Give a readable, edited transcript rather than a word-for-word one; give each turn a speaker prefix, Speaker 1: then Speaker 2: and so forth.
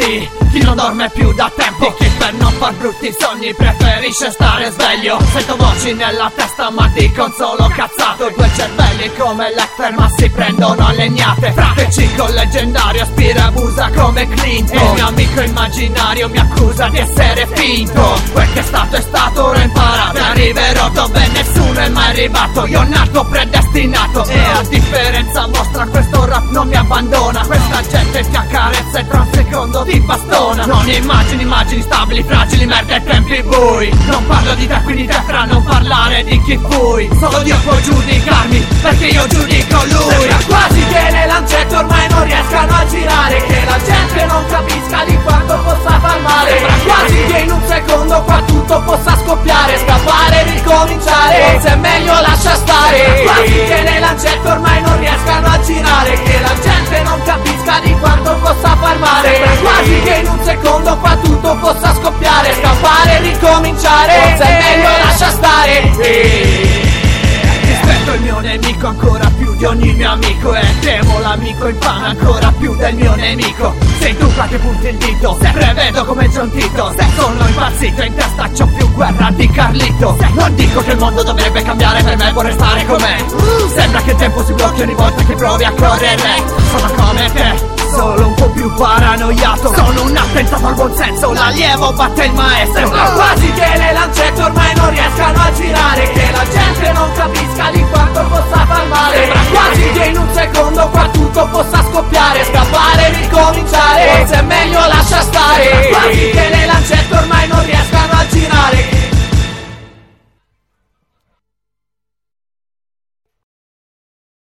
Speaker 1: di chi non dorme più da tempo, di chi per non far brutti sogni preferisce stare sveglio. Sento voci nella testa ma dicono solo cazzato. Due cervelli come Lecter ma si prendono a legnate. Frate Cico leggendario aspira e abusa come Clinton. Il mio amico immaginario mi accusa di essere finto. Quel che è stato, ora imparato. Arriverò dove nessuno è mai arrivato. Io nato predestinato. E a differenza vostra questo rap non mi abbandona. Questa gente ti accarezza e tra un secondo ti bastona. Non immagini stabili, fragili, merda e tempi bui. Non parlo di te quindi te fra non parlare di chi fui. Solo Dio può giudicarmi perché io giudico lui.
Speaker 2: Sembra quasi che le lancette ormai non riescano a girare, che la gente non capisca di quanto possa far male. Sembra quasi che in un secondo qua tutto possa scoppiare, scappare, ricominciare, forse è meglio lascia stare. Sembra quasi che le lancette ormai non riescano a girare, che la gente non capisca di quanto possa far male. Sembra quasi che in un secondo qua tutto possa scoppiare, scappare, ricominciare, forse è meglio lascia stare.
Speaker 1: Rispetto il mio nemico ancora più di ogni mio amico, e temo l'amico infame ancora più del mio nemico. Sei tu qua che punti il dito, se prevedo come John Tito. Se sono impazzito in testa c'ho più guerra di Carlito. Non dico che il mondo dovrebbe cambiare, per me vorrei stare com'è. Sembra che il tempo si blocchi ogni volta che provi a correre. Sono come te, solo un po' più paranoiato. Sono un attentato al buon senso, l'allievo batte il maestro.
Speaker 2: Sembra quasi che le lancette ormai non riescano a